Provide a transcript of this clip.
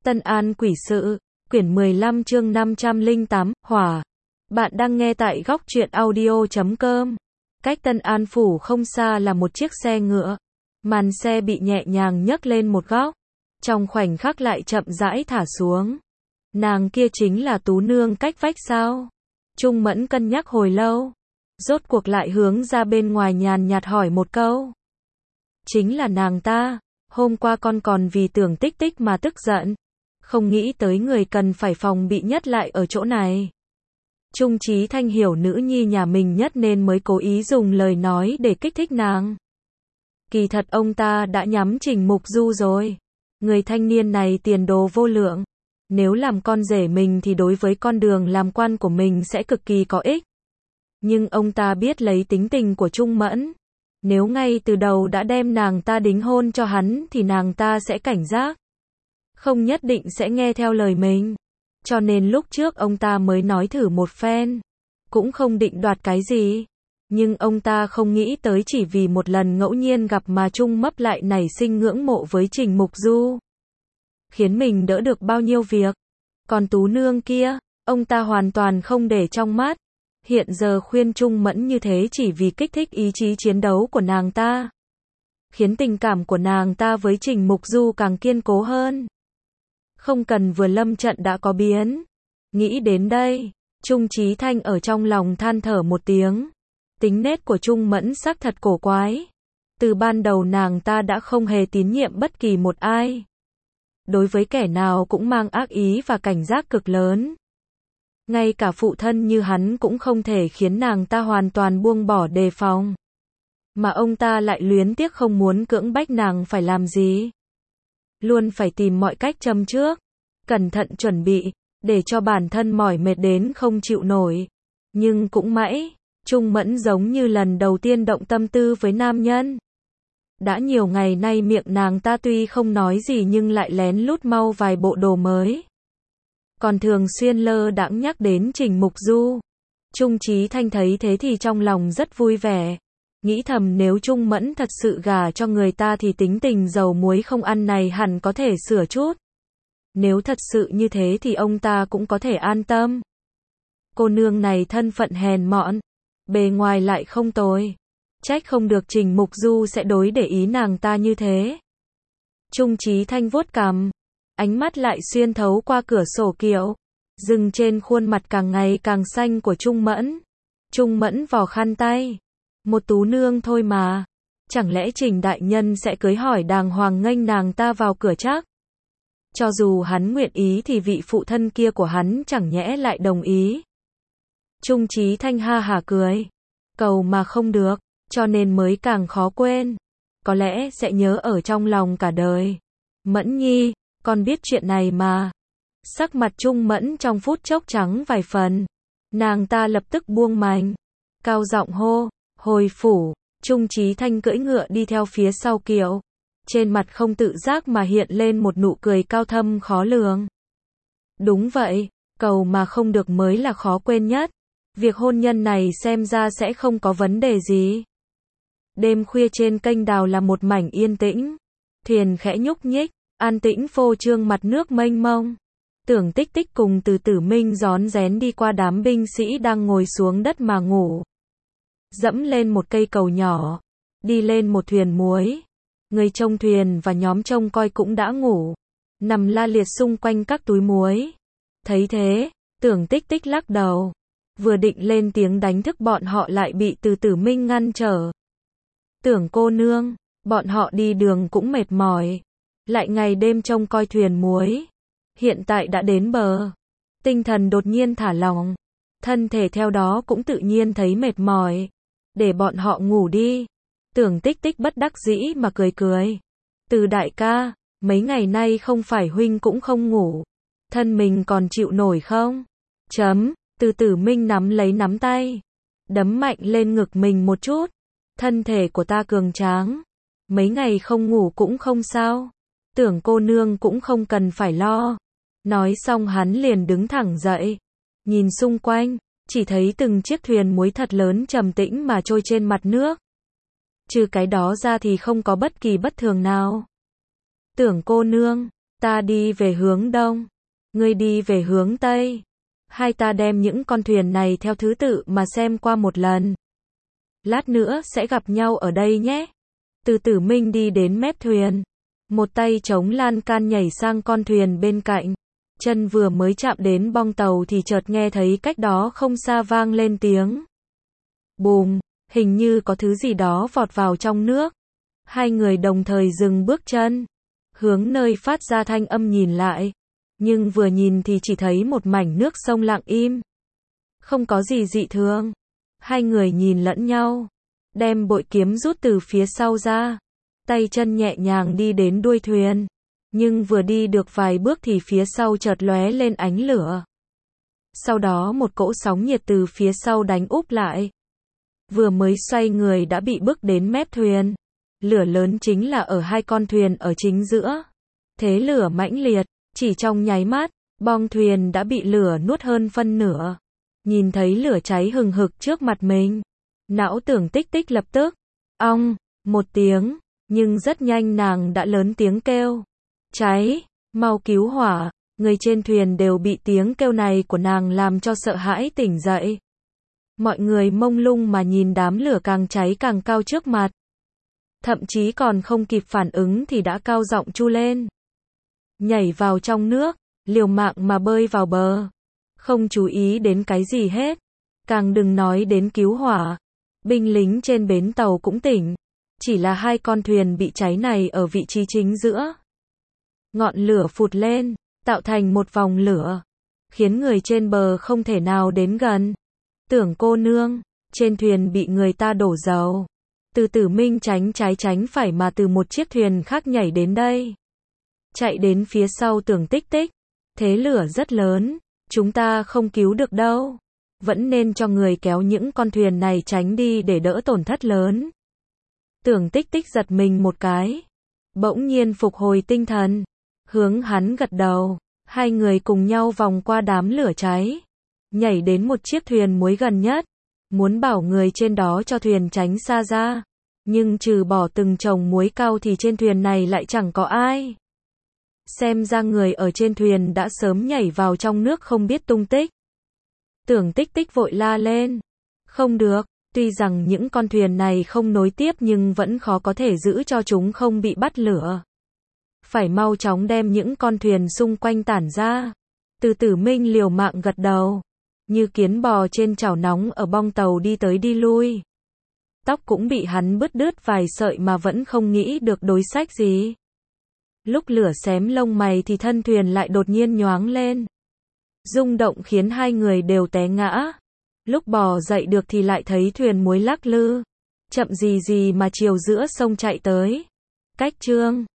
Tân An Quỷ Sự, quyển 15 chương 508, Hỏa. Bạn đang nghe tại góc truyện audio.com. Cách Tân An Phủ không xa là một chiếc xe ngựa. Màn xe bị nhẹ nhàng nhấc lên một góc. Trong khoảnh khắc lại chậm rãi thả xuống. Nàng kia chính là Tú Nương cách vách sao? Trung Mẫn cân nhắc hồi lâu. Rốt cuộc lại hướng ra bên ngoài nhàn nhạt hỏi một câu. Chính là nàng ta. Hôm qua con còn vì tưởng Tích Tích mà tức giận. Không nghĩ tới người cần phải phòng bị nhất lại ở chỗ này. Trung Chí Thanh hiểu nữ nhi nhà mình nhất nên mới cố ý dùng lời nói để kích thích nàng. Kỳ thật ông ta đã nhắm Trình Mục Du rồi. Người thanh niên này tiền đồ vô lượng. Nếu làm con rể mình thì đối với con đường làm quan của mình sẽ cực kỳ có ích. Nhưng ông ta biết lấy tính tình của Trung Mẫn. Nếu ngay từ đầu đã đem nàng ta đính hôn cho hắn thì nàng ta sẽ cảnh giác. Không nhất định sẽ nghe theo lời mình. Cho nên lúc trước ông ta mới nói thử một phen. Cũng không định đoạt cái gì. Nhưng ông ta không nghĩ tới chỉ vì một lần ngẫu nhiên gặp mà Trung Mấp lại nảy sinh ngưỡng mộ với Trình Mục Du. Khiến mình đỡ được bao nhiêu việc. Còn Tú Nương kia, ông ta hoàn toàn không để trong mắt. Hiện giờ khuyên Trung Mẫn như thế chỉ vì kích thích ý chí chiến đấu của nàng ta. Khiến tình cảm của nàng ta với Trình Mục Du càng kiên cố hơn. Không cần vừa lâm trận đã có biến. Nghĩ đến đây, Trung Chí Thanh ở trong lòng than thở một tiếng. Tính nết của Trung Mẫn xác thật cổ quái. Từ ban đầu nàng ta đã không hề tín nhiệm bất kỳ một ai. Đối với kẻ nào cũng mang ác ý và cảnh giác cực lớn. Ngay cả phụ thân như hắn cũng không thể khiến nàng ta hoàn toàn buông bỏ đề phòng. Mà ông ta lại luyến tiếc không muốn cưỡng bách nàng phải làm gì. Luôn phải tìm mọi cách châm trước. Cẩn thận chuẩn bị, để cho bản thân mỏi mệt đến không chịu nổi. Nhưng cũng mãi, Trung Mẫn giống như lần đầu tiên động tâm tư với nam nhân. Đã nhiều ngày nay miệng nàng ta tuy không nói gì nhưng lại lén lút mau vài bộ đồ mới. Còn thường xuyên lơ đãng nhắc đến Trình Mục Du. Trung Chí Thanh thấy thế thì trong lòng rất vui vẻ. Nghĩ thầm nếu Trung Mẫn thật sự gả cho người ta thì tính tình dầu muối không ăn này hẳn có thể sửa chút. Nếu thật sự như thế thì ông ta cũng có thể an tâm. Cô nương này thân phận hèn mọn, bề ngoài lại không tồi. Trách không được Trình Mục Du sẽ đối để ý nàng ta như thế. Trung Chí Thanh vuốt cằm, ánh mắt lại xuyên thấu qua cửa sổ kiệu, dừng trên khuôn mặt càng ngày càng xanh của Trung Mẫn. Trung Mẫn vò khăn tay. Một Tú Nương thôi mà. Chẳng lẽ Trình đại nhân sẽ cưới hỏi đàng hoàng nghênh nàng ta vào cửa chắc? Cho dù hắn nguyện ý thì vị phụ thân kia của hắn chẳng nhẽ lại đồng ý. Trung Chí Thanh ha hả cười. Cầu mà không được, cho nên mới càng khó quên. Có lẽ sẽ nhớ ở trong lòng cả đời. Mẫn nhi, con biết chuyện này mà. Sắc mặt Trung Mẫn trong phút chốc trắng vài phần. Nàng ta lập tức buông mành. Cao giọng hô, hồi phủ. Trung Chí Thanh cưỡi ngựa đi theo phía sau kiệu. Trên mặt không tự giác mà hiện lên một nụ cười cao thâm khó lường. Đúng vậy, cầu mà không được mới là khó quên nhất. Việc hôn nhân này xem ra sẽ không có vấn đề gì. Đêm khuya trên kênh đào là một mảnh yên tĩnh. Thuyền khẽ nhúc nhích, an tĩnh phô trương mặt nước mênh mông. Tưởng Tích Tích cùng Từ Tử Minh rón rén đi qua đám binh sĩ đang ngồi xuống đất mà ngủ. Dẫm lên một cây cầu nhỏ, đi lên một thuyền muối. Người trông thuyền và nhóm trông coi cũng đã ngủ, nằm la liệt xung quanh các túi muối. Thấy thế, Tưởng Tích Tích lắc đầu. Vừa định lên tiếng đánh thức bọn họ lại bị Từ Tử Minh ngăn trở. Tưởng cô nương, bọn họ đi đường cũng mệt mỏi. Lại ngày đêm trông coi thuyền muối. Hiện tại đã đến bờ. Tinh thần đột nhiên thả lỏng. Thân thể theo đó cũng tự nhiên thấy mệt mỏi. Để bọn họ ngủ đi. Tưởng Tích Tích bất đắc dĩ mà cười cười. Từ đại ca, mấy ngày nay không phải huynh cũng không ngủ. Thân mình còn chịu nổi không? Từ Tử Minh nắm lấy nắm tay. Đấm mạnh lên ngực mình một chút. Thân thể của ta cường tráng. Mấy ngày không ngủ cũng không sao. Tưởng cô nương cũng không cần phải lo. Nói xong hắn liền đứng thẳng dậy. Nhìn xung quanh, chỉ thấy từng chiếc thuyền muối thật lớn trầm tĩnh mà trôi trên mặt nước. Trừ cái đó ra thì không có bất kỳ bất thường nào. Tưởng cô nương, Ta đi về hướng đông, ngươi đi về hướng tây. Hai ta đem những con thuyền này theo thứ tự mà xem qua một lần. Lát nữa sẽ gặp nhau ở đây nhé. Từ Tử Minh đi đến mép thuyền, một tay chống lan can nhảy sang con thuyền bên cạnh. Chân vừa mới chạm đến bong tàu thì chợt nghe thấy cách đó không xa vang lên tiếng bùm, hình như có thứ gì đó vọt vào trong nước. Hai người đồng thời dừng bước chân, hướng nơi phát ra thanh âm nhìn lại. Nhưng vừa nhìn thì chỉ thấy một mảnh nước sông lặng im. Không có gì dị thường. Hai người nhìn lẫn nhau, đem bội kiếm rút từ phía sau ra. Tay chân nhẹ nhàng đi đến đuôi thuyền. Nhưng vừa đi được vài bước thì phía sau chợt lóe lên ánh lửa. Sau đó một cỗ sóng nhiệt từ phía sau đánh úp lại. Vừa mới xoay người đã bị bước đến mép thuyền. Lửa lớn chính là ở hai con thuyền ở chính giữa. Thế lửa mãnh liệt, chỉ trong nháy mắt, bong thuyền đã bị lửa nuốt hơn phân nửa. Nhìn thấy lửa cháy hừng hực trước mặt mình, não tưởng Tích Tích lập tức, ong, một tiếng, nhưng rất nhanh nàng đã lớn tiếng kêu. Cháy, mau cứu hỏa, người trên thuyền đều bị tiếng kêu này của nàng làm cho sợ hãi tỉnh dậy. Mọi người mông lung mà nhìn đám lửa càng cháy càng cao trước mặt. Thậm chí còn không kịp phản ứng thì đã cao giọng chu lên. Nhảy vào trong nước, liều mạng mà bơi vào bờ. Không chú ý đến cái gì hết. Càng đừng nói đến cứu hỏa. Binh lính trên bến tàu cũng tỉnh. Chỉ là hai con thuyền bị cháy này ở vị trí chính giữa. Ngọn lửa phụt lên, tạo thành một vòng lửa. Khiến người trên bờ không thể nào đến gần. Tưởng cô nương, trên thuyền bị người ta đổ dầu. Từ Tử Minh tránh trái tránh phải mà từ một chiếc thuyền khác nhảy đến đây. Chạy đến phía sau Tưởng Tích Tích. Thế lửa rất lớn, chúng ta không cứu được đâu. Vẫn nên cho người kéo những con thuyền này tránh đi để đỡ tổn thất lớn. Tưởng Tích Tích giật mình một cái. Bỗng nhiên phục hồi tinh thần. Hướng hắn gật đầu. Hai người cùng nhau vòng qua đám lửa cháy. Nhảy đến một chiếc thuyền muối gần nhất. Muốn bảo người trên đó cho thuyền tránh xa ra. Nhưng trừ bỏ từng chồng muối cao thì trên thuyền này lại chẳng có ai. Xem ra người ở trên thuyền đã sớm nhảy vào trong nước không biết tung tích. Tưởng Tích Tích vội la lên. Không được, tuy rằng những con thuyền này không nối tiếp nhưng vẫn khó có thể giữ cho chúng không bị bắt lửa. Phải mau chóng đem những con thuyền xung quanh tản ra. Từ Tử Minh liều mạng gật đầu. Như kiến bò trên chảo nóng ở bong tàu đi tới đi lui. Tóc cũng bị hắn bứt đứt vài sợi mà vẫn không nghĩ được đối sách gì. Lúc lửa xém lông mày thì thân thuyền lại đột nhiên nhoáng lên. Rung động khiến hai người đều té ngã. Lúc bò dậy được thì lại thấy thuyền muối lắc lư. Chậm gì gì mà chiều giữa sông chạy tới. Cách chương